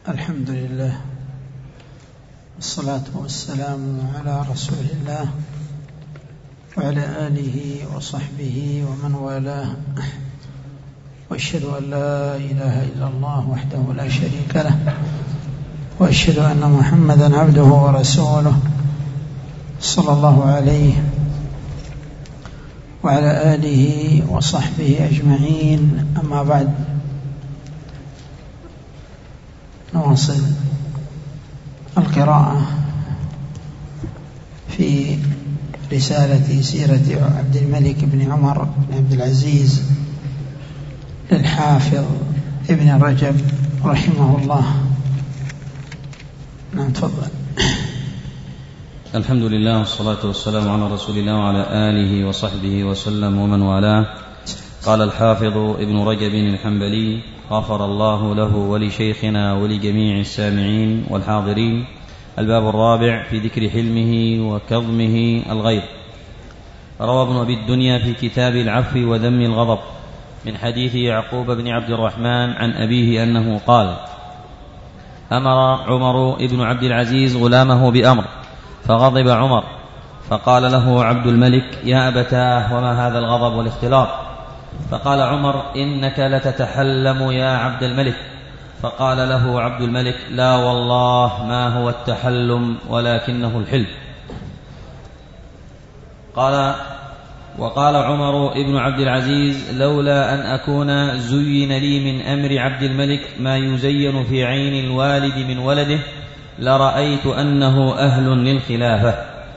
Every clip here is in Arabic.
الحمد لله والصلاة والسلام على رسول الله وعلى آله وصحبه ومن والاه، وأشهد أن لا إله إلا الله وحده لا شريك له، وأشهد أن محمدا عبده ورسوله صلى الله عليه وعلى آله وصحبه أجمعين. أما بعد، نواصل القراءة في رسالة سيرة عبد الملك بن عمر بن عبد العزيز للحافظ ابن رجب رحمه الله. نعم، تفضل. الحمد لله والصلاة والسلام على رسول الله وعلى آله وصحبه وسلم ومن والاه. قال الحافظ ابن رجب الحنبلي غفر الله له ولشيخنا ولجميع السامعين والحاضرين. الباب الرابع في ذكر حلمه وكظمه الغيظ. روى ابن أبي الدنيا في كتاب العفو وذم الغضب من حديث يعقوب بن عبد الرحمن عن أبيه أنه قال: أمر عمر بن عبد العزيز غلامه بأمر فغضب عمر، فقال له عبد الملك: يا أبتاه، وما هذا الغضب والاختلاط؟ فقال عمر: إنك لتتحلم يا عبد الملك. فقال له عبد الملك: لا والله، ما هو التحلم ولكنه الحلم. وقال عمر بن عبد العزيز: لولا أن أكون زين لي من أمر عبد الملك ما يزين في عين الوالد من ولده لرأيت أنه أهل للخلافة.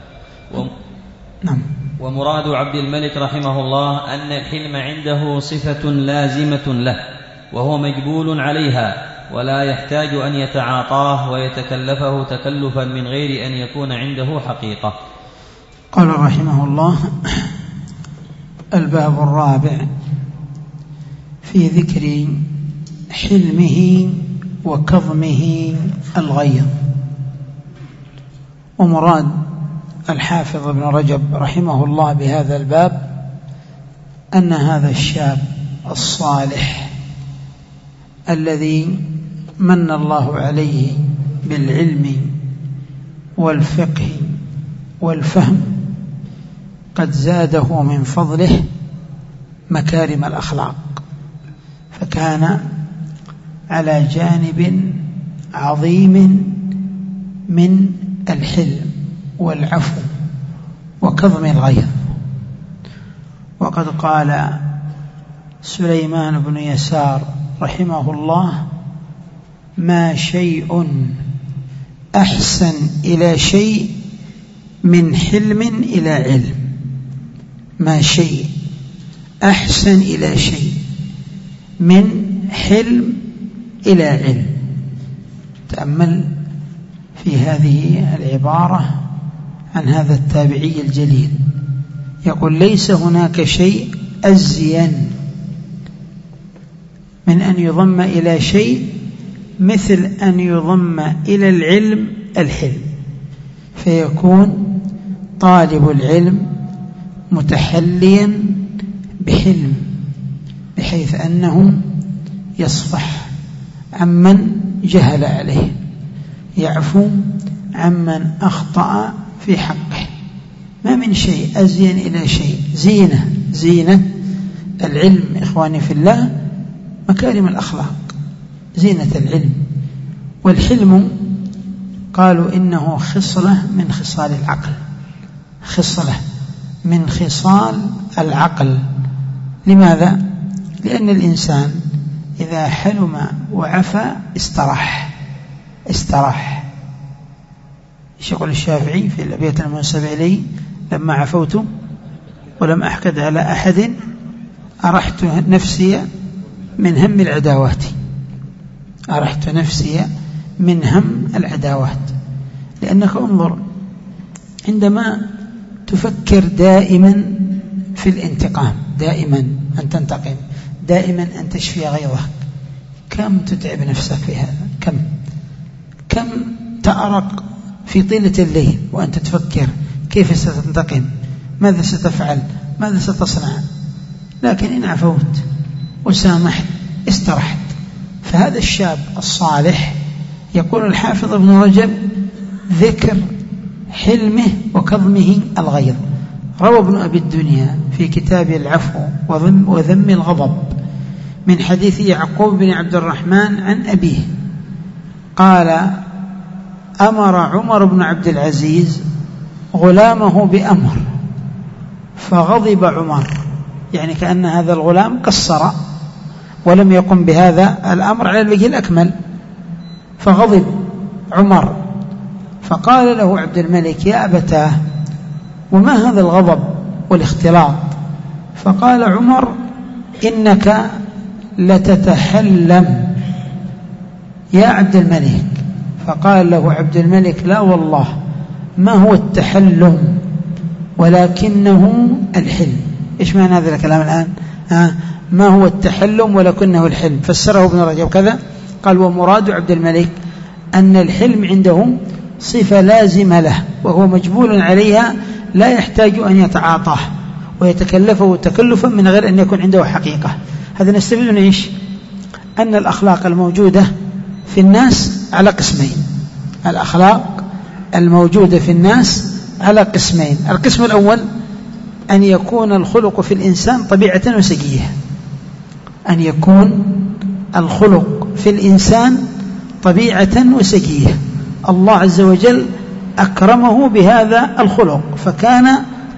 ومراد عبد الملك رحمه الله أن الحلم عنده صفة لازمة له، وهو مجبول عليها ولا يحتاج أن يتعاطاه ويتكلفه تكلفا من غير أن يكون عنده حقيقة. قال رحمه الله: الباب الرابع في ذكر حلمه وكظمه الغيظ. ومراد الحافظ ابن رجب رحمه الله بهذا الباب أن هذا الشاب الصالح الذي من الله عليه بالعلم والفقه والفهم قد زاده من فضله مكارم الأخلاق، فكان على جانب عظيم من الحلم والعفو وكظم الغيظ. وقد قال سليمان بن يسار رحمه الله: ما شيء أحسن إلى شيء من حلم إلى علم. ما شيء أحسن إلى شيء من حلم إلى علم. تأمل في هذه العبارة عن هذا التابعي الجليل، يقول: ليس هناك شيء أزين من أن يضم إلى شيء مثل أن يضم إلى العلم الحلم، فيكون طالب العلم متحليا بحلم بحيث أنه يصفح عمن جهل عليه، يعفو عمن أخطأ في حقه. ما من شيء أزين إلى شيء. زينة العلم إخواني في الله مكارم الأخلاق، زينة العلم. والحلم قالوا إنه خصلة من خصال العقل، خصلة من خصال العقل. لماذا؟ لأن الإنسان إذا حلم وعفى استراح. يقول الشافعي في الأبيات المنسب إليه: لما عفوت ولم أحقد على أحد أرحت نفسي من هم العداوات. أرحت نفسي من هم العداوات. لأنك انظر، عندما تفكر دائما في الانتقام، دائما أن تنتقم، دائما أن تشفي غيظك، كم تتعب نفسك في هذا؟ كم تأرق في طيلة الليل وأنت تفكر كيف ستنتقم، ماذا ستفعل، ماذا ستصنع. لكن إن عفوت وسامحت استرحت. فهذا الشاب الصالح يقول الحافظ ابن رجب: ذكر حلمه وكظمه الغيظ. روى ابن أبي الدنيا في كتاب العفو وذم الغضب من حديث يعقوب بن عبد الرحمن عن أبيه قال: أمر عمر بن عبد العزيز غلامه بأمر فغضب عمر، يعني كأن هذا الغلام قصر ولم يقم بهذا الأمر على الوجه الأكمل، فغضب عمر فقال له عبد الملك: يا أبتاه، وما هذا الغضب والاختلاط؟ فقال عمر: إنك لتتحلم يا عبد الملك. فقال له عبد الملك: لا والله، ما هو التحلم ولكنه الحلم. إيش معنى هذا الكلام الآن؟ ما هو التحلم ولكنه الحلم؟ فسره ابن رجب كذا قال: ومراد عبد الملك أن الحلم عنده صفة لازمة له وهو مجبول عليها، لا يحتاج أن يتعاطاه ويتكلفه تكلفا من غير أن يكون عنده حقيقة. هذا نستفيد من إيش؟ أن الأخلاق الموجودة في الناس على قسمين. الأخلاق الموجودة في الناس على قسمين: القسم الأول أن يكون الخلق في الإنسان طبيعة وسجية، أن يكون الخلق في الإنسان طبيعة وسجية، الله عز وجل أكرمه بهذا الخلق فكان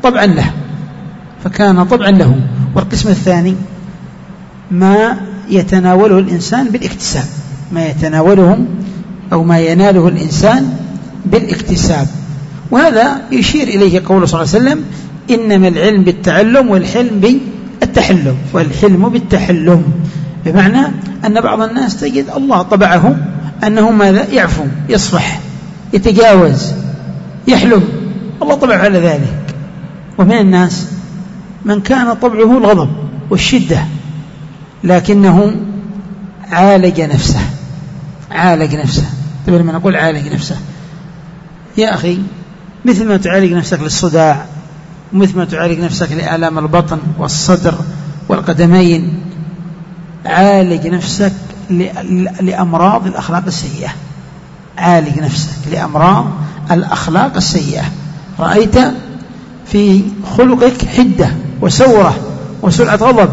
طبعا له. والقسم الثاني ما يتناوله الإنسان بالاكتساب، ما يتناوله أو ما يناله الإنسان بالاكتساب، وهذا يشير إليه قوله صلى الله عليه وسلم: إنما العلم بالتعلم والحلم بالتحلم، والحلم بالتحلم، بمعنى أن بعض الناس تجد الله طبعه أنه ماذا؟ يعفو، يصفح، يتجاوز، يحلم، الله طبعه على ذلك. ومن الناس من كان طبعه الغضب والشدة لكنه عالج نفسه. طبعا لما نقول عالج نفسه، يا أخي، مثل ما تعالج نفسك للصداع، ومثل ما تعالج نفسك لآلام البطن والصدر والقدمين، عالج نفسك لأمراض الأخلاق السيئة. عالج نفسك لأمراض الأخلاق السيئة. رأيت في خلقك حدة وسورة وسرعة غضب،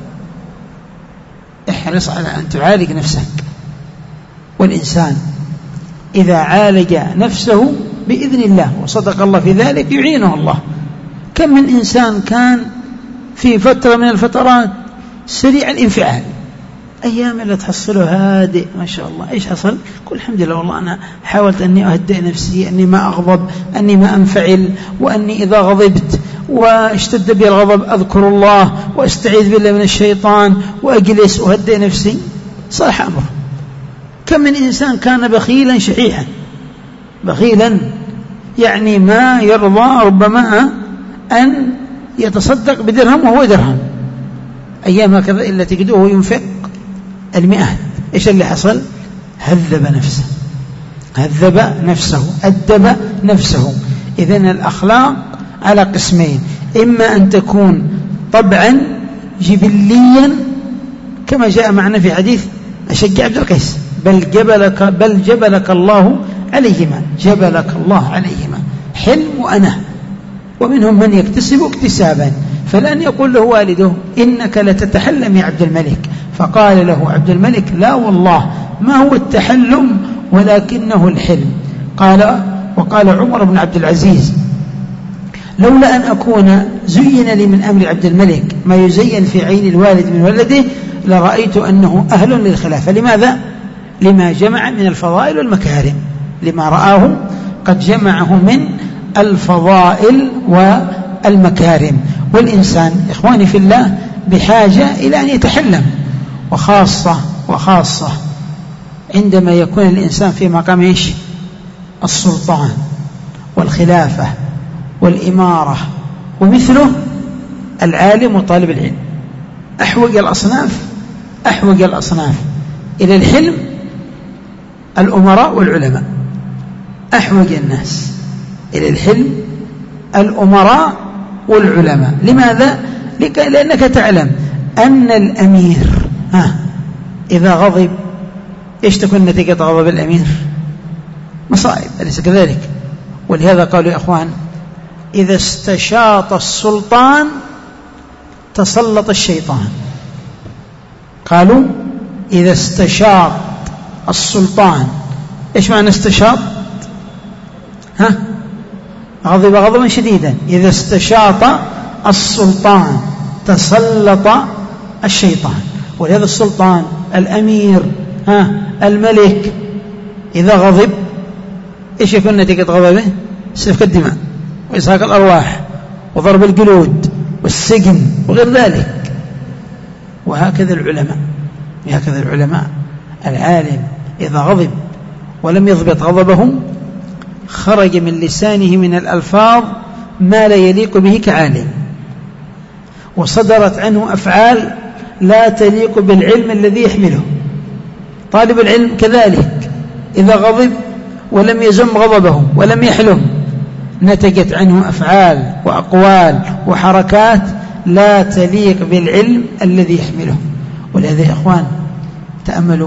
احرص على أن تعالج نفسك. والإنسان إذا عالج نفسه بإذن الله وصدق الله في ذلك يعينه الله. كم من إنسان كان في فترة من الفترات سريع الانفعال، أيام اللي تحصله هادئ ما شاء الله. إيش حصل؟ قل الحمد لله، والله أنا حاولت أني أهدئ نفسي، أني ما أغضب، أني ما أنفعل، وأني إذا غضبت واشتد بي الغضب أذكر الله وأستعيذ بالله من الشيطان وأجلس وأهدئ نفسي، صلح أمره. كم من إنسان كان بخيلا شحيحا، بخيلا يعني ما يرضى ربما أن يتصدق بدرهم وهو درهم، أيام هكذا إلا تجدوه ينفق 100. إيش اللي حصل؟ هذب نفسه، أدب نفسه. إذن الأخلاق على قسمين: إما أن تكون طبعا جبليا كما جاء معنا في حديث أشج عبد القيس: بل جبلك الله عليهما، جبلك الله عليهما، حلم وأنا. ومنهم من يكتسب اكتسابا، فلن يقول له والده: إنك لتتحلم يا عبد الملك. فقال له عبد الملك: لا والله، ما هو التحلم ولكنه الحلم. وقال عمر بن عبد العزيز: لولا أن أكون زين لي من أمر عبد الملك ما يزين في عين الوالد من ولده لرأيت أنه أهل للخلافة. لماذا؟ لما جمع من الفضائل والمكارم، لما رآه قد جمعه من الفضائل والمكارم. والإنسان إخواني في الله بحاجة إلى أن يتحلم، وخاصة عندما يكون الإنسان في مقام السلطان والخلافة والإمارة ومثله العالم وطالب العلم. أحوج الأصناف إلى الحلم الأمراء والعلماء، أحوج الناس إلى الحلم الأمراء والعلماء. لماذا؟ لأنك تعلم أن الأمير إذا غضب إيش تكون نتيجة غضب الأمير؟ مصائب، أليس كذلك؟ ولهذا قالوا يا أخوان: إذا استشاط السلطان تسلط الشيطان. قالوا: إذا استشاط السلطان. إيش معنى استشاط؟ غضب غضبا شديدا. إذا استشاط السلطان تسلط الشيطان. ولهذا السلطان، الأمير، الملك، إذا غضب إيش يكون نتيجة غضبه؟ سفك الدماء وإسحاق الأرواح وضرب الجلود والسجن وغير ذلك. وهكذا العلماء، العالم إذا غضب ولم يضبط غضبه خرج من لسانه من الألفاظ ما لا يليق به كعالم، وصدرت عنه أفعال لا تليق بالعلم الذي يحمله. طالب العلم كذلك إذا غضب ولم يزم غضبه ولم يحلم نتجت عنه أفعال وأقوال وحركات لا تليق بالعلم الذي يحمله. ولهذا يا إخوان تأملوا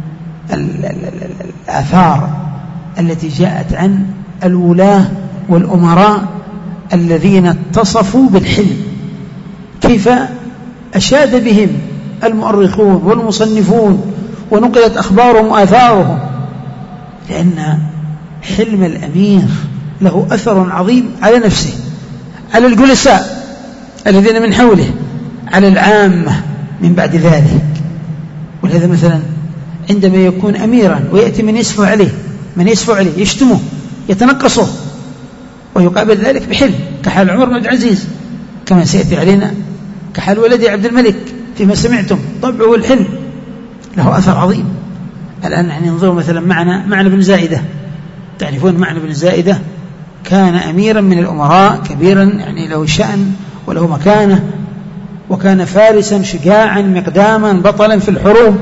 الآثار التي جاءت عن الولاة والأمراء الذين اتصفوا بالحلم، كيف أشاد بهم المؤرخون والمصنفون ونقلت أخبارهم وآثارهم، لأن حلم الأمير له أثر عظيم على نفسه، على الجلساء الذين من حوله، على العامة من بعد ذلك. ولهذا مثلا عندما يكون أميرا ويأتي من يسفه عليه يشتمه يتنقصه ويقابل ذلك بحلم، كحال عمر بن عبد العزيز كما سيأتي علينا، كحال ولدي عبد الملك فيما سمعتم. طبعه الحلم له أثر عظيم. الآن يعني ننظر مثلا معنا بن زائدة، تعرفون معنا بن زائدة كان أميرا من الأمراء كبيرا، يعني له شأن وله مكانة، وكان فارسا شجاعا مقداما بطلا في الحروب،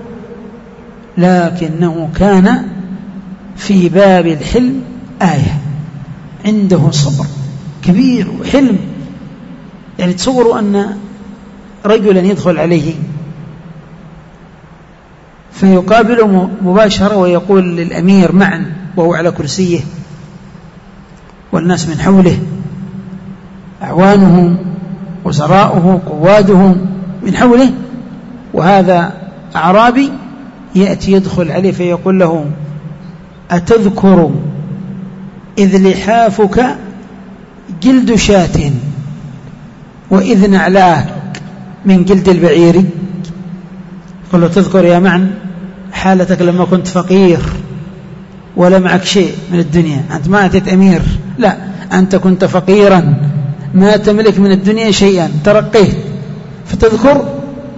لكنه كان في باب الحلم آية، عنده صبر كبير وحلم. يعني تصوروا أن رجلا يدخل عليه فيقابله مباشرة ويقول للأمير معا وهو على كرسيه والناس من حوله أعوانه وزراؤه قواده من حوله، وهذا أعرابي يأتي يدخل عليه فيقول له: أتذكر إذ لحافك جلد شاة وإذ نعلاك من جلد البعير؟ يقول له: تذكر يا معن حالتك لما كنت فقير ولا معك شيء من الدنيا، أنت ما أتيت أمير، لا، أنت كنت فقيرا ما تملك من الدنيا شيئا، ترقيت، فتذكر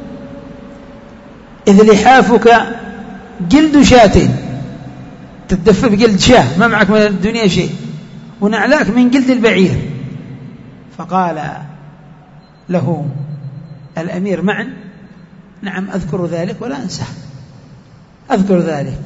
إذ لحافك جلد شاة، تتدفى بجلد شاه، ما معك من الدنيا شيء، ونعلاك من جلد البعير. فقال له الأمير معا: نعم أذكر ذلك ولا أنساه، أذكر ذلك.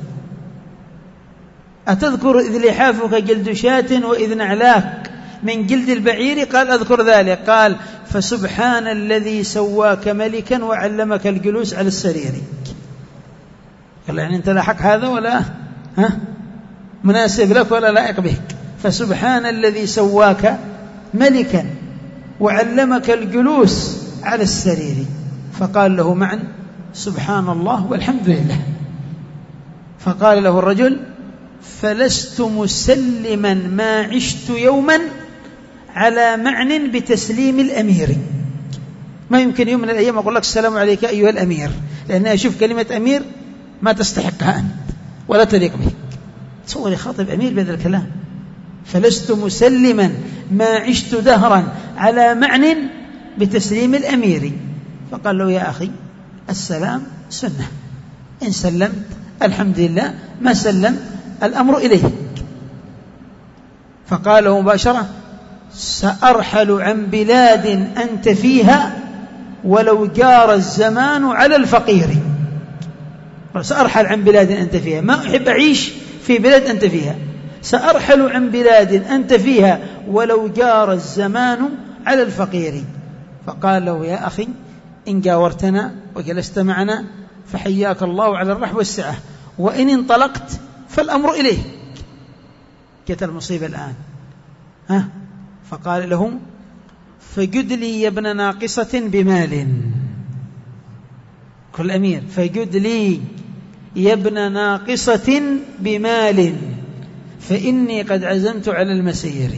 أتذكر إذ لحافك جلد شاة وإذ نعلاك من جلد البعير؟ قال: أذكر ذلك. قال: فسبحان الذي سواك ملكا وعلمك الجلوس على السرير. قال: يعني أنت لا حق هذا ولا مناسب لك ولا لائق بك. فسبحان الذي سواك ملكا وعلمك الجلوس على السرير. فقال له معا: سبحان الله والحمد لله. فقال له الرجل: فلست مسلما ما عشت يوما على معنى بتسليم الأمير. ما يمكن يوم من الأيام أقول لك السلام عليك أيها الأمير، لأن أشوف كلمة أمير ما تستحقها أنت ولا تليق بك. تصور خاطب أمير بهذا الكلام: فلست مسلما ما عشت دهرا على معنى بتسليم الأمير. فقال له: يا أخي السلام سنة، إن سلمت الحمد لله، ما سلم الأمر إليك. فقال له مباشرة: سأرحل عن بلاد أنت فيها ولو جار الزمان على الفقير. سأرحل عن بلاد أنت فيها، ما أحب أعيش في بلاد أنت فيها، سأرحل عن بلاد أنت فيها ولو جار الزمان على الفقير. فقال له: يا أخي إن جاورتنا وجلست معنا فحياك الله على الرحب والسعة، وإن انطلقت فالأمر إليه. جت المصيبة الآن. فقال له فجد لي يا ابن ناقصة بمال. كل أمير فجد لي يا ابن ناقصة بمال فإني قد عزمت على المسير.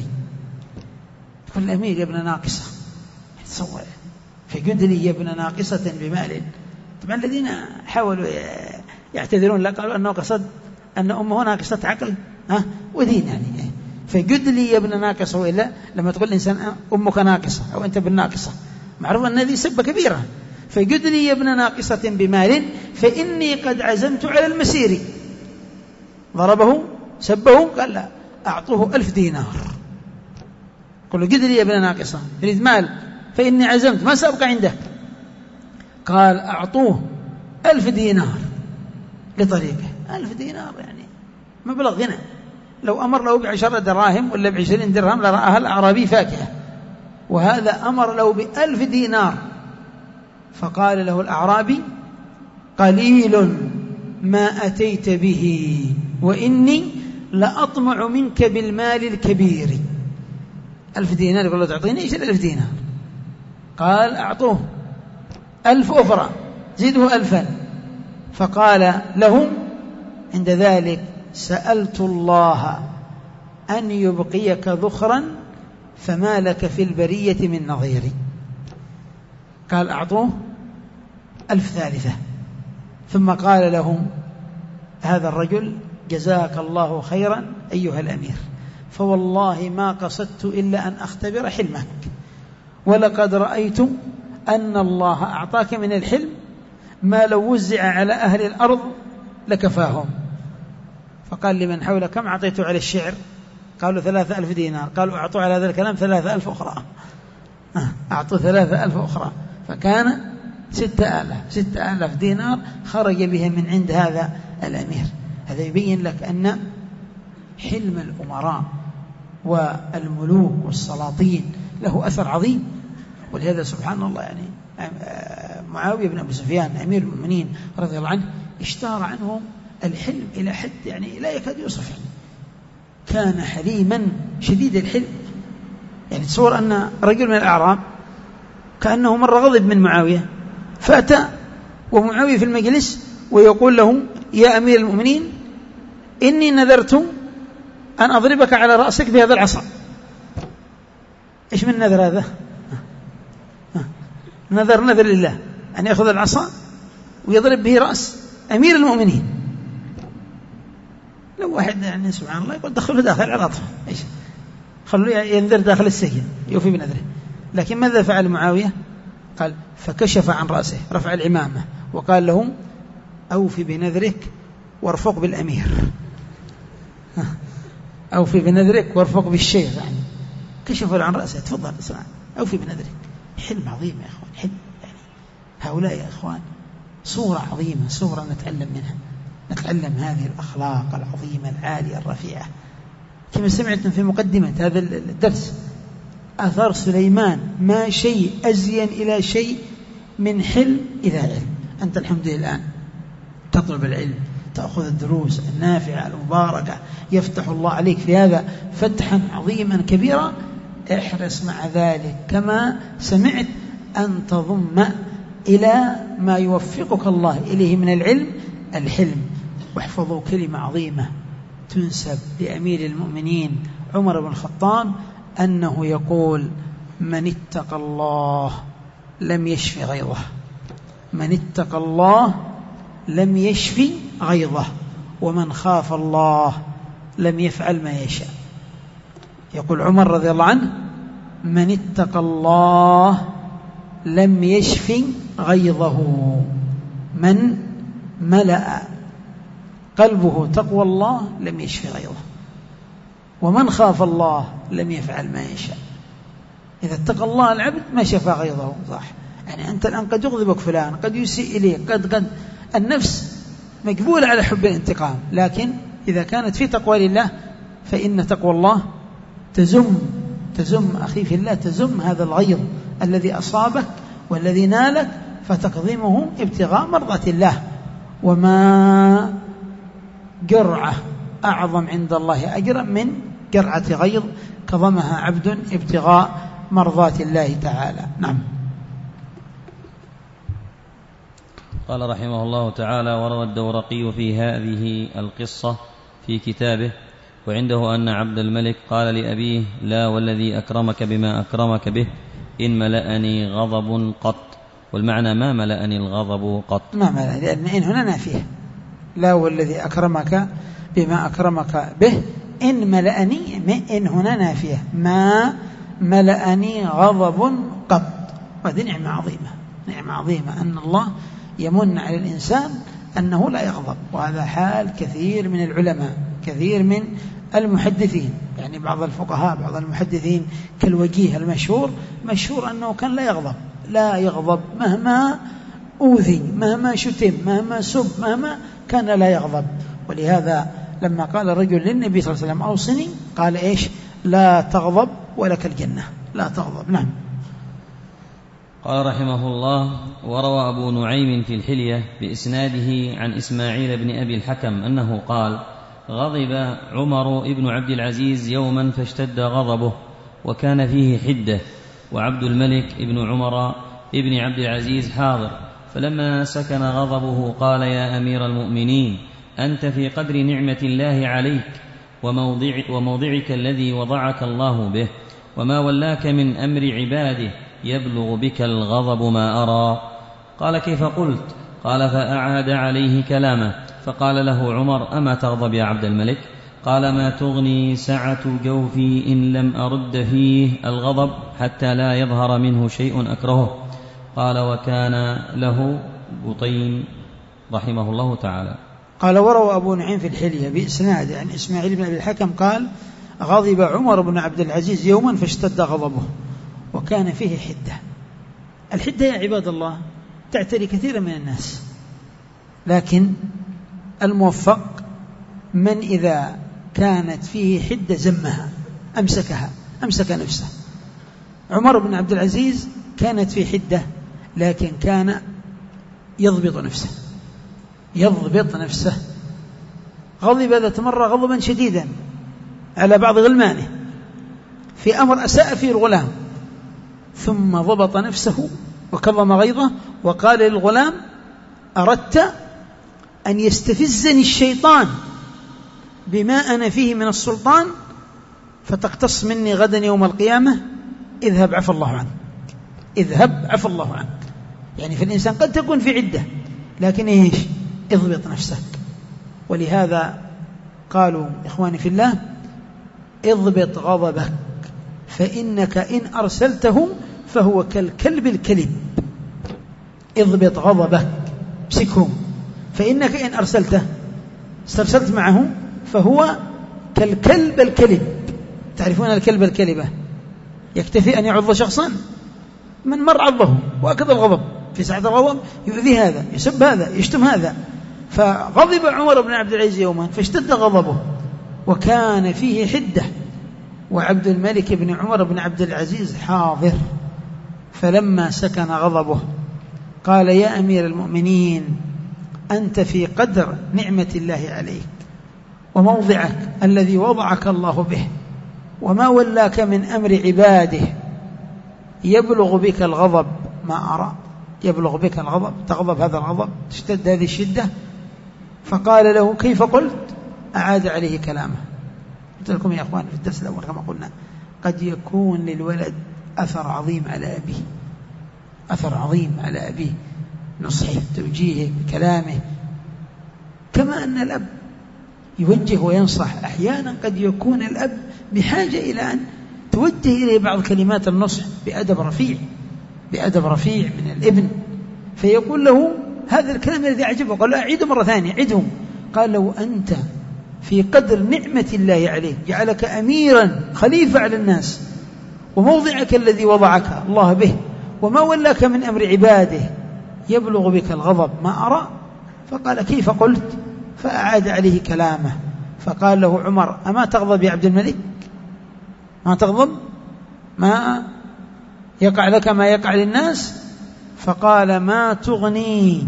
كل أمير يا ابن ناقصة، تصور فجد لي يا ابن ناقصة بمال. طبعا الذين حاولوا يعتذرون لا قالوا أنه قصد أن أمه ناقصة عقل ودين يعني. فجد لي يا ابن ناقصة، وإلا لما تقول الإنسان أمك ناقصة أو أنت بالناقصة معروف أن هذه سبة كبيرة. فجد لي يا ابن ناقصة بمال فإني قد عزمت على المسير. ضربه سبه قال لا أعطوه 1000 دينار. قل له جد لي يا ابن ناقصة يريد مال فإني عزمت ما سأبقى عنده. قال أعطوه 1000 دينار لطريقه. 1000 دينار يعني مبلغ غنى، لو أمر له ب10 دراهم ولا ب20 درهم لرآها الأعرابي فاكهة، وهذا أمر له ب1000 دينار. فقال له الأعرابي قليل ما أتيت به وإني لأطمع منك بالمال الكبير. 1000 دينار يقول له تعطيني إيش 1000 دينار؟ قال أعطوه 1000 أخرى زيده 1000. فقال لهم عند ذلك سألت الله أن يبقيك ذخرا فما لك في البرية من نظيري. قال أعطوه 1000 ثالثة. ثم قال لهم هذا الرجل جزاك الله خيرا أيها الأمير، فوالله ما قصدت إلا أن أختبر حلمك، ولقد رأيت أن الله أعطاك من الحلم ما لو وزع على أهل الأرض لكفاهم. فقال لمن حوله كم أعطيته على الشعر؟ قالوا 3000 دينار. قالوا أعطوا على هذا الكلام 3000 أخرى. أعطوا 3000 أخرى، فكان 6000 دينار خرج بها من عند هذا الأمير. هذا يبين لك أن حلم الأمراء والملوك والسلاطين له أثر عظيم. ولهذا سبحان الله يعني معاوية بن أبي سفيان أمير المؤمنين رضي الله عنه اشتهر عنه الحلم إلى حد يعني لا يكاد يوصف. يعني كان حليما شديد الحلم. يعني تصور أن رجل من الأعراب كأنه مرة غضب من معاوية، فأتى ومعاوية في المجلس ويقول له يا أمير المؤمنين إني نذرت أن أضربك على رأسك بهذا العصا. إيش من نذر هذا؟ نذر لله أن يأخذ العصا ويضرب به رأس أمير المؤمنين. لو واحد يعني سبحان الله يقول دخله داخل العطف، إيش خلوه ينذر داخل السجن يوفي بنذره. لكن ماذا فعل معاوية؟ قال فكشف عن رأسه، رفع العمامة وقال له أوفي بنذرك وارفق بالأمير. أوفي بنذرك وارفق بالشيخ. يعني كشف عن رأسه، تفضل اسمع أوفي بنذرك. حلم عظيم يا أخوان، حلم يعني هؤلاء يا أخوان صورة عظيمة، صورة نتعلم منها، نتعلم هذه الأخلاق العظيمة العالية الرفيعة. كما سمعتم في مقدمة هذا الدرس أثر سليمان ما شيء أزين إلى شيء من حلم إلى علم. أنت الحمد لله الآن تطلب العلم، تأخذ الدروس النافعة المباركة، يفتح الله عليك في هذا فتحا عظيما كبيرا. احرص مع ذلك كما سمعت أن تضم إلى ما يوفقك الله إليه من العلم الحلم. واحفظوا كلمة عظيمة تنسب لأمير المؤمنين عمر بن الخطاب أنه يقول من اتقى الله لم يشفي غيظه. من اتقى الله لم يشفي غيظه، ومن خاف الله لم يفعل ما يشاء. يقول عمر رضي الله عنه من اتقى الله لم يشفي غيظه. من ملأ قلبه تقوى الله لم يشفي غيظه، ومن خاف الله لم يفعل ما يشاء. إذا اتقى الله العبد ما شفى غيظه. صح، يعني أنت الآن قد يغضبك فلان، قد يسيء إليك، قد النفس مقبولة على حب الانتقام، لكن إذا كانت في تقوى لله فإن تقوى الله تزم أخي في الله، تزم هذا الغيظ الذي أصابك والذي نالك، فتقضمه ابتغاء مرضاة الله. وما جرعة أعظم عند الله أجرا من جرعة غيظ كظمها عبد ابتغاء مرضات الله تعالى. نعم. قال رحمه الله تعالى: وروى الدورقي في هذه القصة في كتابه: وعنده أن عبد الملك قال لأبيه: لا والذي أكرمك بما أكرمك به إن ملأني غضب قط. والمعنى ما ملأني الغضب قط، ما ملأ، لأن إن هنا نافية. لا والذي أكرمك بما أكرمك به إن ملأني، إن هنا نافية، ما ملأني غضب قط. وهذه نعمة عظيمة، نعمة عظيمة أن الله يمن على الإنسان أنه لا يغضب. وهذا حال كثير من العلماء، كثير من المحدثين، يعني بعض الفقهاء بعض المحدثين كالوجيه المشهور مشهور أنه كان لا يغضب مهما أوذي، مهما شتم، مهما سب، مهما كان لا يغضب. ولهذا لما قال الرجل للنبي صلى الله عليه وسلم أوصني، قال إيش؟ لا تغضب ولك الجنة، لا تغضب. نعم. قال رحمه الله: وروى أبو نعيم في الحلية بإسناده عن إسماعيل بن أبي الحكم أنه قال: غضب عمر بن عبد العزيز يوما فاشتد غضبه وكان فيه حدة، وعبد الملك بن عمر بن عبد العزيز حاضر، فلما سكن غضبه قال: يا أمير المؤمنين، أنت في قدر نعمة الله عليك وموضعك الذي وضعك الله به، وما ولاك من أمر عباده يبلغ بك الغضب ما أرى. قال: كيف قلت؟ قال: فأعاد عليه كلامه، فقال له عمر: أما تغضب يا عبد الملك؟ قال: ما تغني سعة جوفي إن لم أرد فيه الغضب حتى لا يظهر منه شيء أكرهه. قال: وكان له بطين رحمه الله تعالى. قال: وروى أبو نعيم في الحلية بإسناد عن إسماعيل بن أبي الحكم قال: غضب عمر بن عبد العزيز يوما فاشتد غضبه وكان فيه حدة. الحدة يا عباد الله تعتري كثيرا من الناس، لكن الموفق من إذا كانت فيه حدة زمها، أمسك نفسه. عمر بن عبد العزيز كانت فيه حدة، لكن كان يضبط نفسه. غضب ذات مرة غضبا شديدا على بعض غلمانه في أمر أساء فيه الغلام، ثم ضبط نفسه وكظم غيظه وقال للغلام: أردت أن يستفزني الشيطان بما أنا فيه من السلطان فتقتص مني غدا يوم القيامة، اذهب عفى الله عنك. يعني في الإنسان قد تكون في عدة، لكن إيش؟ اضبط نفسك. ولهذا قالوا إخواني في الله: اضبط غضبك فإنك إن أرسلته فهو كالكلب الكلب. اضبط غضبك، امسكه، فإنك إن استرسلت معه فهو كالكلب الكلب. تعرفون الكلب الكلبة يكتفي أن يعض شخصا، من مر عضه وأكد الغضب، في ساعة الغضب يؤذي هذا، يسب هذا، يشتم هذا. فغضب عمر بن عبد العزيز يوما فاشتد غضبه وكان فيه حدة، وعبد الملك بن عمر بن عبد العزيز حاضر. فلما سكن غضبه قال: يا أمير المؤمنين، أنت في قدر نعمة الله عليك وموضعك الذي وضعك الله به، وما ولاك من أمر عباده يبلغ بك الغضب ما أرى. يبلغ بك الغضب، تغضب هذا الغضب، تشتد هذه الشدة. فقال له: كيف قلت؟ أعاد عليه كلامه. قلت لكم يا أخوان في الدرس الأول كما قلنا، قد يكون للولد أثر عظيم على أبيه، نصحه، توجيهه بكلامه، كما أن الأب يوجه وينصح. أحيانا قد يكون الأب بحاجة إلى أن توجه إليه بعض كلمات النصح بأدب رفيع من الابن، فيقول له هذا الكلام الذي أعجبه. قال: أعيده مرة ثانية، عدهم. قال: لو أنت في قدر نعمة الله عليك، جعلك أميرا خليفة على الناس، وموضعك الذي وضعك الله به، وما ولاك من أمر عباده يبلغ بك الغضب ما أرى. فقال: كيف قلت؟ فأعاد عليه كلامه. فقال له عمر: أما تغضب يا عبد الملك؟ ما تغضب؟ ما يقع لك ما يقع للناس؟ فقال: ما تغني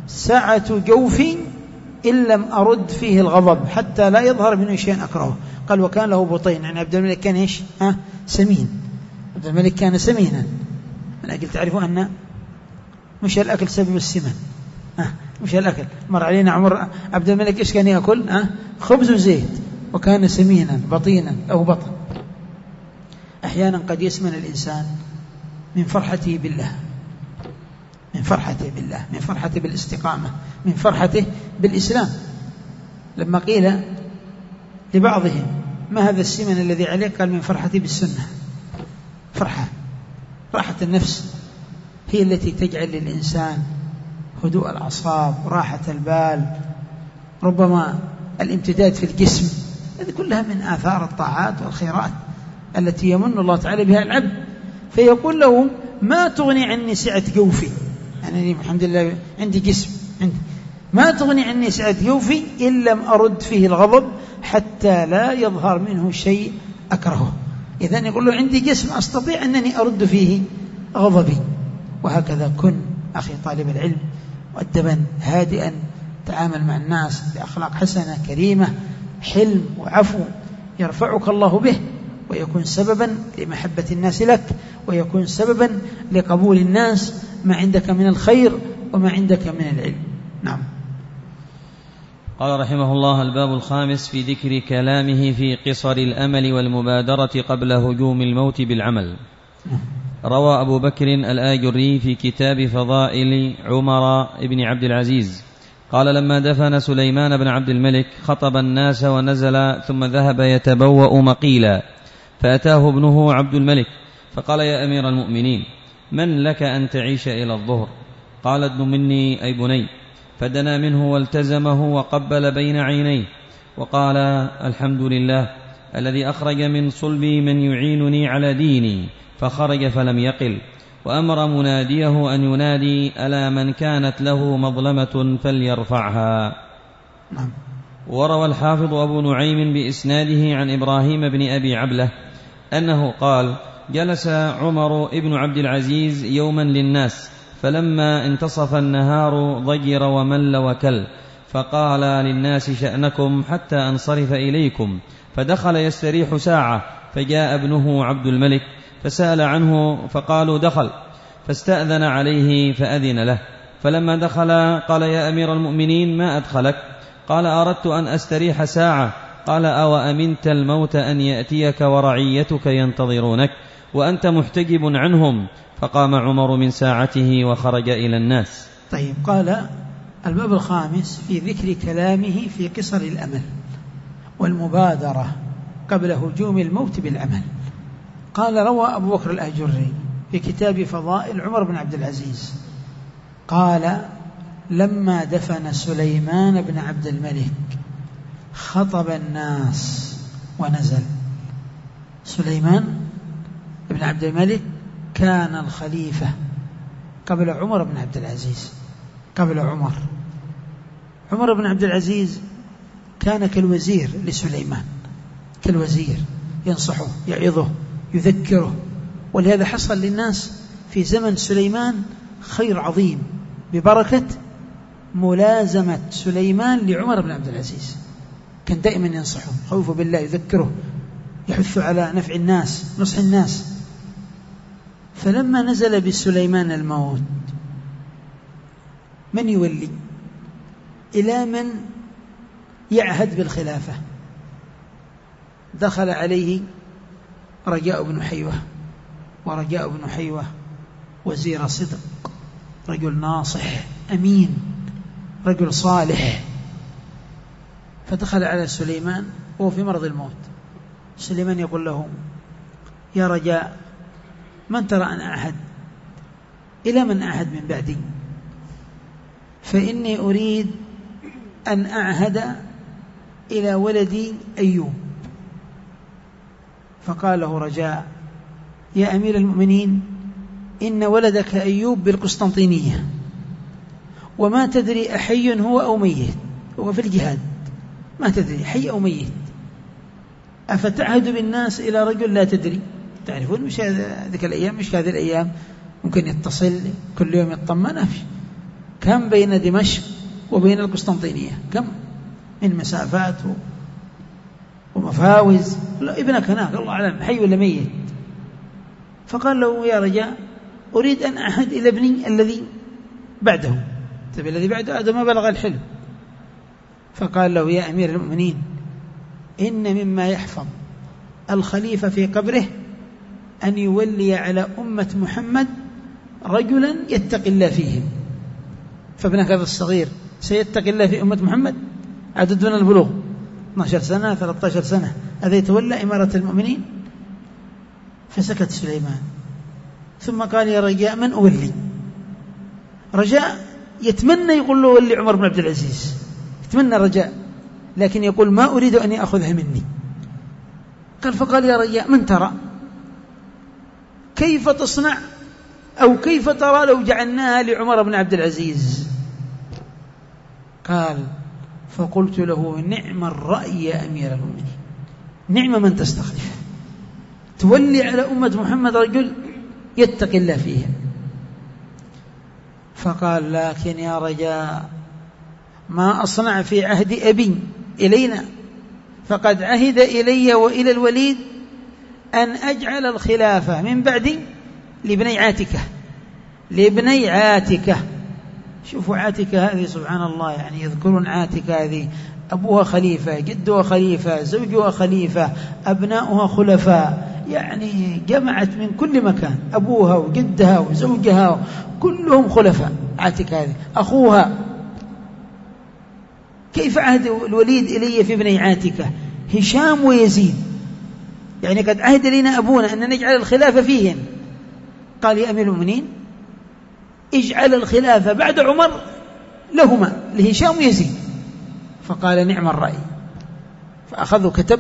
سعة جوفي إن لم أرد فيه الغضب حتى لا يظهر منه شيء أكرهه. قال وكان له بطين، يعني عبد الملك كان إيش؟ سمين. عبد الملك كان سمينا، من أجل تعرفوا أن مش الأكل سبب السمن، مش الأكل. مر علينا عمر عبد الملك إيش كان يأكل؟ خبز وزيت، وكان سمينا بطينا أو بطن. أحيانا قد يسمن الإنسان من فرحته بالله، من فرحته بالله، من فرحته بالاستقامة، من فرحته بالإسلام. لما قيل لبعضهم ما هذا السمن الذي عليك؟ قال من فرحتي بالسنة. فرحة، راحة النفس هي التي تجعل للإنسان هدوء الأعصاب، راحة البال، ربما الامتداد في الجسم. هذه كلها من آثار الطاعات والخيرات التي يمن الله تعالى بها العبد. فيقول له ما تغني عني سعة جوفي، يعني الحمد لله عندي جسم، ما تغني عني سعة جوفي إن لم أرد فيه الغضب حتى لا يظهر منه شيء أكرهه. إذن يقول له عندي جسم أستطيع أنني أرد فيه غضبي. وهكذا كن أخي طالب العلم مؤدبا هادئا، تعامل مع الناس بأخلاق حسنة كريمة، حلم وعفو يرفعك الله به، ويكون سببا لمحبة الناس لك، ويكون سببا لقبول الناس ما عندك من الخير وما عندك من العلم. نعم. قال رحمه الله: الباب الخامس في ذكر كلامه في قصر الأمل والمبادرة قبل هجوم الموت بالعمل. روى أبو بكر الآجري في كتاب فضائل عمر بن عبد العزيز قال: لما دفن سليمان بن عبد الملك خطب الناس ونزل، ثم ذهب يتبوأ مقيلا، فأتاه ابنه عبد الملك فقال: يا أمير المؤمنين، من لك أن تعيش إلى الظهر؟ قال: ابن مني أي بني. فدنا منه والتزمه وقبل بين عينيه وقال: الحمد لله الذي أخرج من صلبي من يعينني على ديني. فخرج فلم يقل، وأمر مناديه أن ينادي: ألا من كانت له مظلمة فليرفعها. وروى الحافظ أبو نعيم بإسناده عن إبراهيم بن أبي عبلة أنه قال: جلس عمر بن عبد العزيز يوما للناس، فلما انتصف النهار ضجر ومل وكل، فقال للناس: شأنكم حتى أنصرف إليكم. فدخل يستريح ساعة، فجاء ابنه عبد الملك فسأل عنه، فقالوا: دخل. فاستأذن عليه فأذن له. فلما دخل قال: يا أمير المؤمنين، ما أدخلك؟ قال: أردت أن أستريح ساعة. قال: أو أمنت الموت أن يأتيك ورعيتك ينتظرونك وأنت محتجب عنهم؟ فقام عمر من ساعته وخرج إلى الناس. طيب. قال: الباب الخامس في ذكر كلامه في قصر الأمل والمبادرة قبل هجوم الموت بالعمل. قال: روى أبو بكر الآجري في كتاب فضائل عمر بن عبد العزيز قال: لما دفن سليمان بن عبد الملك خطب الناس ونزل. سليمان بن عبد الملك كان الخليفة قبل عمر بن عبد العزيز، قبل عمر بن عبد العزيز كان كالوزير لسليمان، كالوزير، ينصحه يعظه يذكره. ولهذا حصل للناس في زمن سليمان خير عظيم ببركة ملازمة سليمان لعمر بن عبد العزيز. كان دائما ينصحه، خوفه بالله، يذكره، يحث على نفع الناس، نصح الناس. فلما نزل بسليمان الموت، من يولي؟ إلى من يعهد بالخلافة؟ دخل عليه رجاء بن حيوة، ورجاء بن حيوة وزير صدق، رجل ناصح أمين، رجل صالح. فدخل على سليمان وهو في مرض الموت. سليمان يقول له: يا رجاء، من ترى أن أعهد؟ إلى من أعهد من بعدي؟ فإني أريد أن أعهد إلى ولدي أيوب. فقال له رجاء: يا أمير المؤمنين، إن ولدك أيوب بالقسطنطينية، وما تدري أحي هو أو ميت، هو في الجهاد، ما تدري حي أو ميت، أفتعهد بالناس إلى رجل لا تدري؟ تعرفون مش هذيك الأيام، مش هذه الأيام ممكن يتصل كل يوم يطمن. كم بين دمشق وبين القسطنطينية، كم من مسافات ومفاتيح مفاوز، ابنك هناك الله أعلم حي ولا ميت. فقال له يا رجاء أريد أن أعهد إلى ابني الذي بعده، طيب الذي بعده هذا ما بلغ الحلم. فقال له يا أمير المؤمنين إن مما يحفظ الخليفة في قبره أن يولي على أمة محمد رجلا يتقي الله فيهم، فابنك هذا الصغير سيتقي الله في أمة محمد عدد دون البلوغ 12 سنة 13 سنة، هذا يتولى إمارة المؤمنين. فسكت سليمان ثم قال يا رجاء من أولي؟ رجاء يتمنى يقول له ولي عمر بن عبد العزيز، يتمنى رجاء، لكن يقول ما أريد أن يأخذها مني. فقال يا رجاء من ترى؟ كيف تصنع أو كيف ترى لو جعلناها لعمر بن عبد العزيز؟ قال فقلت له نعم الرأي يا أمير المؤمنين، نعم من تستخلف، تولي على أمة محمد رجل يتقي الله فيها. فقال لكن يا رجاء ما أصنع في عهد أبي إلينا، فقد عهد إلي وإلى الوليد أن أجعل الخلافة من بعدي لابني عاتكة، لابني عاتكة. شوفوا عاتكة هذه سبحان الله، يعني يذكرون عاتكة هذه أبوها خليفة، جدها خليفة، زوجها خليفة، أبناؤها خلفاء، يعني جمعت من كل مكان، أبوها وجدها وزوجها كلهم خلفاء. عاتكة هذه أخوها. كيف عهد الوليد إلي في ابني عاتكة؟ هشام ويزيد، يعني قد عهد لنا أبونا أن نجعل الخلافة فيهم. قال يا أمير المؤمنين اجعل الخلافة بعد عمر لهما، لهشام ويزيد. فقال نعم الرأي. فأخذوا كتب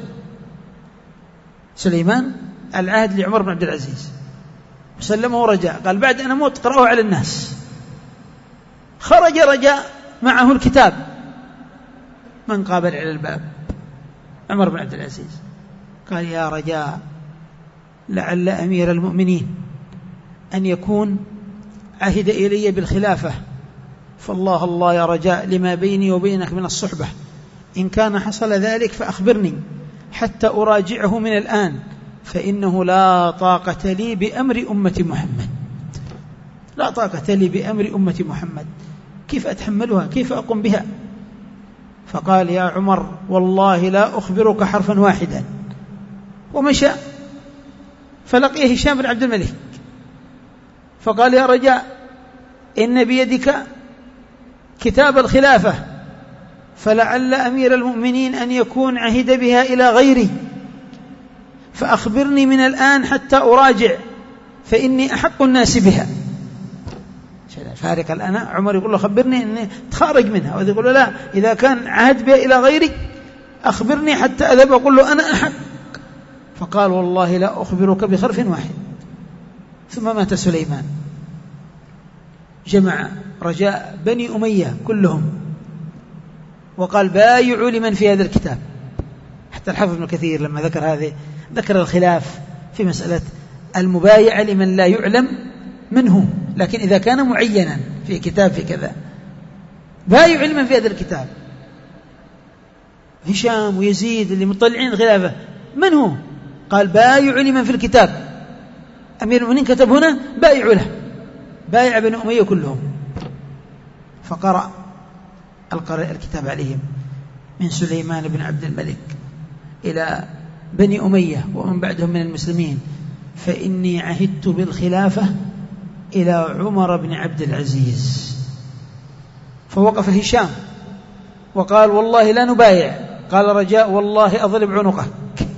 سليمان العهد لعمر بن عبد العزيز وسلمه رجاء، قال بعد أن أموت قرأه على الناس. خرج رجاء معه الكتاب، من قابل على الباب؟ عمر بن عبد العزيز. قال يا رجاء لعل أمير المؤمنين أن يكون عهد إلي بالخلافة، فالله الله يا رجاء لما بيني وبينك من الصحبة، إن كان حصل ذلك فأخبرني حتى أراجعه من الآن، فإنه لا طاقة لي بأمر أمة محمد، لا طاقة لي بأمر أمة محمد، كيف أتحملها؟ كيف أقوم بها؟ فقال يا عمر والله لا أخبرك حرفا واحدا. ومشى فلقي هشام بن عبد الملك فقال يا رجاء إن بيدك كتاب الخلافة، فلعل أمير المؤمنين أن يكون عهد بها إلى غيري، فأخبرني من الآن حتى أراجع، فإني أحق الناس بها. فارق الآن عمر يقول له خبرني أني تخارج منها، وإذا يقول له لا، إذا كان عهد بها إلى غيري أخبرني حتى أذهب أقول له أنا أحق. فقال والله لا أخبرك بحرف واحد. ثم مات سليمان، جمع رجاء بني أمية كلهم وقال بايعوا لمن في هذا الكتاب. حتى الحافظ ابن كثير لما ذكر هذه ذكر الخلاف في مسألة المبايعة لمن لا يعلم منه، لكن إذا كان معينا في كتاب في كذا بايعوا لمن في هذا الكتاب. هشام ويزيد اللي مطلعين الخلافة من هو؟ قال بايعوا لمن في الكتاب، أمير المؤمنين كتب هنا بايعوا له، بايع بني أمية كلهم. فقرأ الكتاب عليهم من سليمان بن عبد الملك إلى بني أمية ومن بعدهم من المسلمين، فإني عهدت بالخلافة إلى عمر بن عبد العزيز. فوقف هشام وقال والله لا نبايع. قال رجاء والله أضرب عنقك،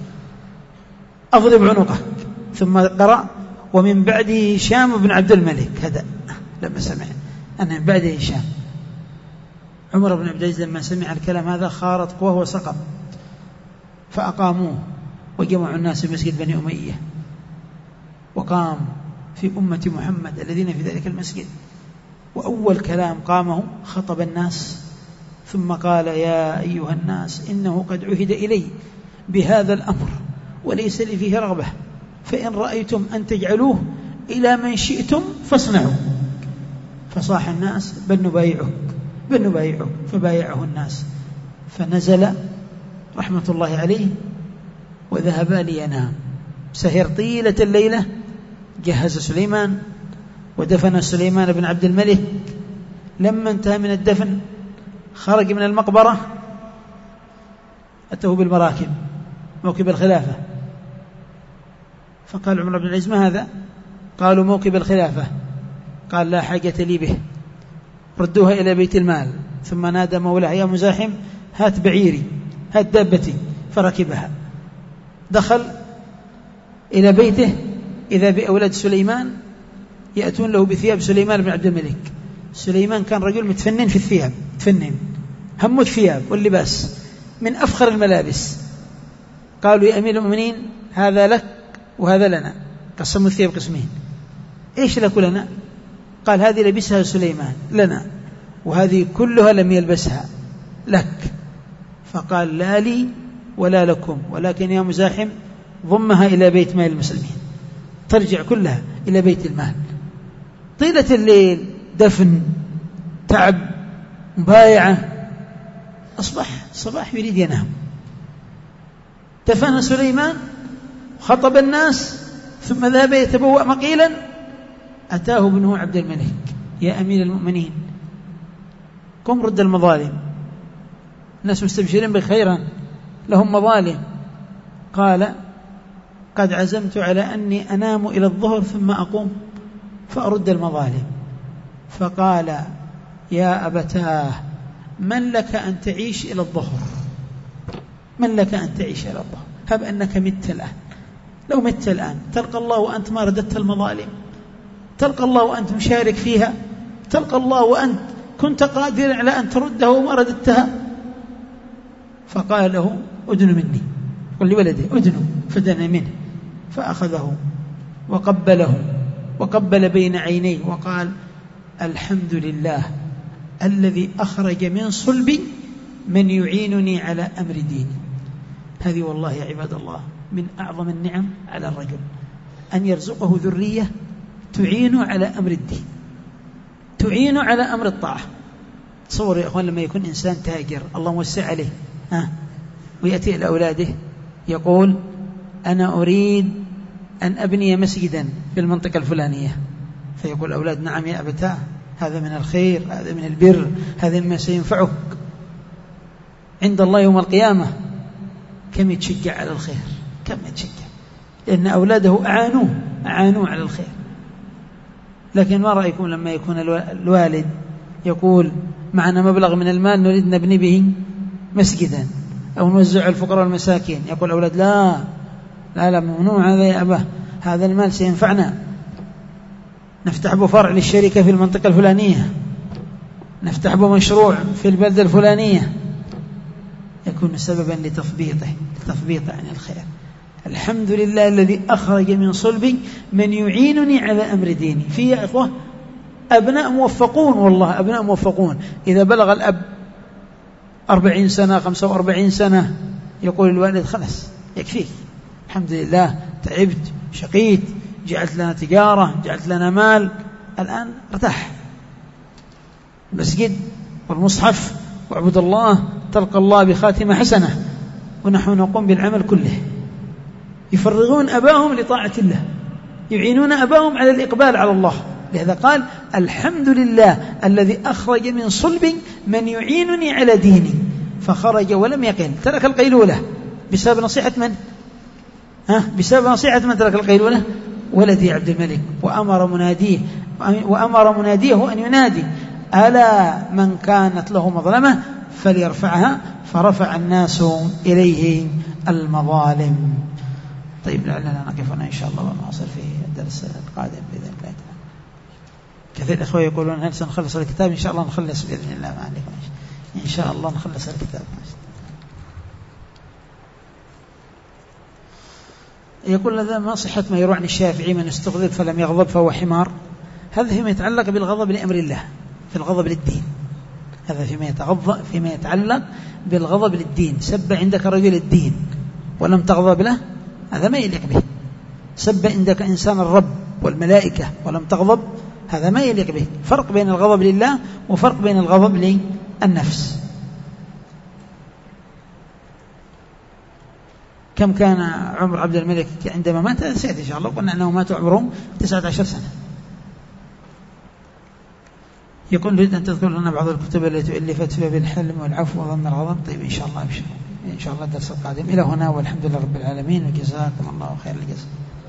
أضرب عنقك. ثم قرأ ومن بعده هشام بن عبد الملك. هذا لما سمع أن من بعده هشام، عمر بن عبد العزيز لما سمع الكلام هذا خارت قواه وسقط، فأقاموه وجمعوا الناس في مسجد بني أمية، وقام في أمة محمد الذين في ذلك المسجد، وأول كلام قامه خطب الناس ثم قال يا أيها الناس إنه قد عهد إلي بهذا الأمر وليس لي فيه رغبة، فإن رأيتم أن تجعلوه إلى من شئتم فاصنعوا. فصاح الناس بل نبايعك بل نبايعك، فبايعه الناس. فنزل رحمة الله عليه وذهبا لينام. سهر طيلة الليلة، جهز سليمان ودفن سليمان بن عبد الملك. لما انتهى من الدفن خرج من المقبرة، أتوه بالمراكب موكب الخلافة، فقال عمر بن العزيز: ما هذا؟ قالوا: موكب الخلافة. قال: لا حاجة لي به، ردوها إلى بيت المال. ثم نادى مولاه: يا مزاحم، هات بعيري، هات دابتي، فركبها. دخل إلى بيته، إذا بأولاد سليمان يأتون له بثياب سليمان بن عبد الملك. سليمان كان رجل متفنن في الثياب، متفنن، هم الثياب واللباس من أفخر الملابس. قالوا: يا أمير المؤمنين، هذا لك وهذا لنا. قسموا الثياب قسمين. إيش لك لنا؟ قال: هذه لبسها سليمان لنا، وهذه كلها لم يلبسها لك. فقال: لا لي ولا لكم، ولكن يا مزاحم ضمها إلى بيت مال المسلمين، ترجع كلها إلى بيت المال. طيلة الليل، دفن، تعب، مبايعة، أصبح صباح يريد ينام. دفن سليمان، خطب الناس، ثم ذهب يتبوأ مقيلا. أتاه ابنه عبد الملك: يا أمير المؤمنين، قم رد المظالم، الناس مستبشرين بخيرا، لهم مظالم. قال: قد عزمت على أني أنام إلى الظهر ثم أقوم فأرد المظالم. فقال: يا أبتاه، من لك أن تعيش إلى الظهر؟ من لك أن تعيش إلى الظهر؟ هب أنك مت الآن، لو مت الآن تلقى الله وأنت ما رددت المظالم، تلقى الله وأنت مشارك فيها، تلقى الله وأنت كنت قادرا على أن تردها وما رددتها. فقال له: أدن مني، قل لولده: أدن. فدنا منه فأخذه وقبله وقبل بين عينيه وقال: الحمد لله الذي أخرج من صلبي من يعينني على أمر ديني. هذه والله يا عباد الله من أعظم النعم على الرجل، أن يرزقه ذرية تعين على أمر الدين، تعين على أمر الطاعة. تصور يا أخوان لما يكون إنسان تاجر الله موسع عليه ويأتي إلى أولاده يقول: أنا أريد أن أبني مسجدا في المنطقة الفلانية، فيقول الأولاد: نعم يا أبتاه، هذا من الخير، هذا من البر، هذا مما سينفعك عند الله يوم القيامة. كم يتشجع على الخير، كم يتشجع، لأن أولاده أعانوه على الخير. لكن ما رأيكم لما يكون الوالد يقول: معنا مبلغ من المال نريد نبني به مسجدا أو نوزع الفقراء والمساكين، يقول الأولاد: لا لا لا، ممنوع هذا يا أبا، هذا المال سينفعنا، نفتح به فرع للشركة في المنطقة الفلانية، نفتح به مشروع في البلدة الفلانية، يكون سببا لتثبيطه عن الخير. الحمد لله الذي أخرج من صلبي من يعينني على أمر ديني. في يا إخوة أبناء موفقون، والله أبناء موفقون، إذا بلغ الأب 40 سنة 45 سنة يقول الوالد: خلاص يكفيك، الحمد لله تعبت شقيت، جعلت لنا تجارة، جعلت لنا مال، الآن ارتاح، المسجد والمصحف واعبد الله، تلقى الله بخاتمة حسنة، ونحن نقوم بالعمل كله. يفرغون أباهم لطاعة الله، يعينون أباهم على الإقبال على الله. لهذا قال: الحمد لله الذي أخرج من صلبي من يعينني على ديني. فخرج ولم يقل، ترك القيلولة بسبب نصيحة من؟ بسبب نصيحة من ترك القيلولة؟ ولدي عبد الملك. وأمر مناديه أن ينادي: ألا من كانت له مظلمة فليرفعها، فرفع الناس إليه المظالم. طيب لعلنا نقف هنا إن شاء الله ونواصل في الدرس القادم بإذن الله تعالى. كثير الإخوة يقولون: هل سنخلص الكتاب؟ إن شاء الله نخلص بإذن الله، ما عليكم إن شاء الله نخلص الكتاب. يقول: هذا ما صحة ما يروى عن الشافعي: من استغضب فلم يغضب فهو حمار. هذا فيما يتعلق بالغضب لأمر الله، في الغضب للدين. هذا فيما يتعلق بالغضب للدين. سب عندك رجل الدين ولم تغضب له، هذا ما يليق به. سب عندك إنسان الرب والملائكة ولم تغضب، هذا ما يليق به. فرق بين الغضب لله وفرق بين الغضب للنفس. كم كان عمر عبد الملك عندما مات؟ سيأتي إن شاء الله. قلنا أنه مات عمرهم 19 سنة. يقول نريد أن تذكر لنا بعض الكتب التي ألفت في باب الحلم والعفو وضم الغضب. طيب إن شاء الله الدرس القادم. إلى هنا والحمد لله رب العالمين، وجزاكم الله خير الجزاء.